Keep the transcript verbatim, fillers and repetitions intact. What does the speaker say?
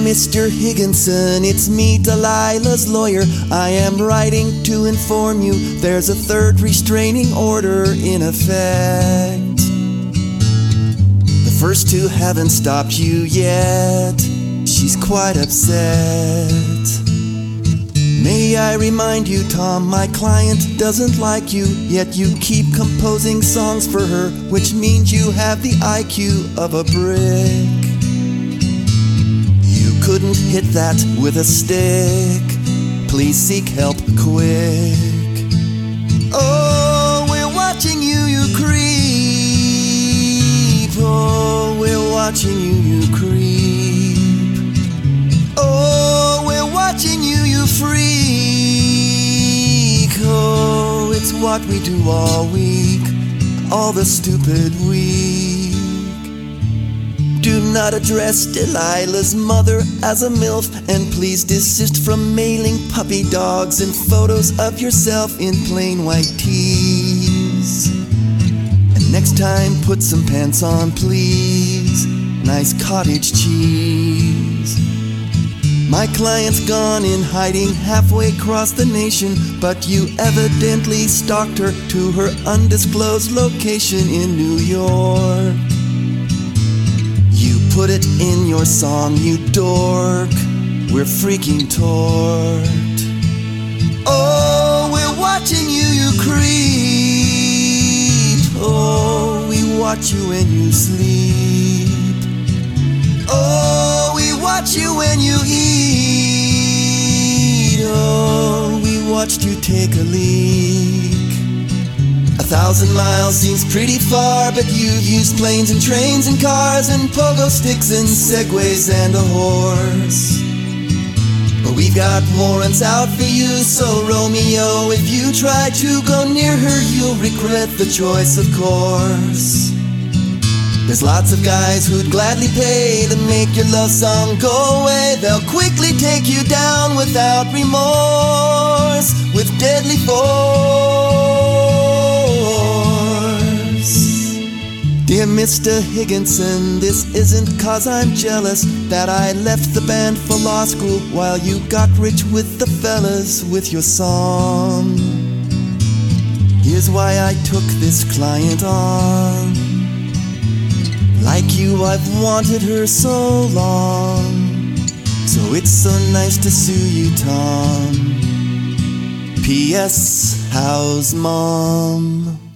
Mister Higginson, it's me, Delilah's lawyer. I am writing to inform you there's a third restraining order in effect. The first two haven't stopped you yet. She's quite upset. May I remind you, Tom, my client doesn't like you, yet you keep composing songs for her, which means you have the I Q of a brick. You couldn't hit that with a stick. Please seek help quick. Oh, we're watching you, you creep. Oh, we're watching you, you creep. Oh, we're watching you, you freak. Oh, it's what we do all week, all the stupid week. Do not address Delilah's mother as a MILF, and please desist from mailing puppy dogs and photos of yourself in plain white tees. And next time, put some pants on, please. Nice cottage cheese. My client's gone in hiding halfway across the nation, but you evidently stalked her to her undisclosed location in New York. You put it in your song, you dork. We're freaking torqued. Oh, we're watching you, you creep. Oh, we watch you when you sleep. Oh, we watch you when you eat. Oh, we watched you take a leak. A thousand miles seems pretty far, but you've used planes and trains and cars and pogo sticks and segways and a horse. But we've got warrants out for you, so Romeo, if you try to go near her, you'll regret the choice, of course. There's lots of guys who'd gladly pay to make your love song go away. They'll quickly take you down without remorse, with deadly force. Dear Mister Higginson, this isn't 'cause I'm jealous that I left the band for law school while you got rich with the fellas with your song. Here's why I took this client on. Like you, I've wanted her so long, so it's so nice to sue you, Tom. P S. How's Mom?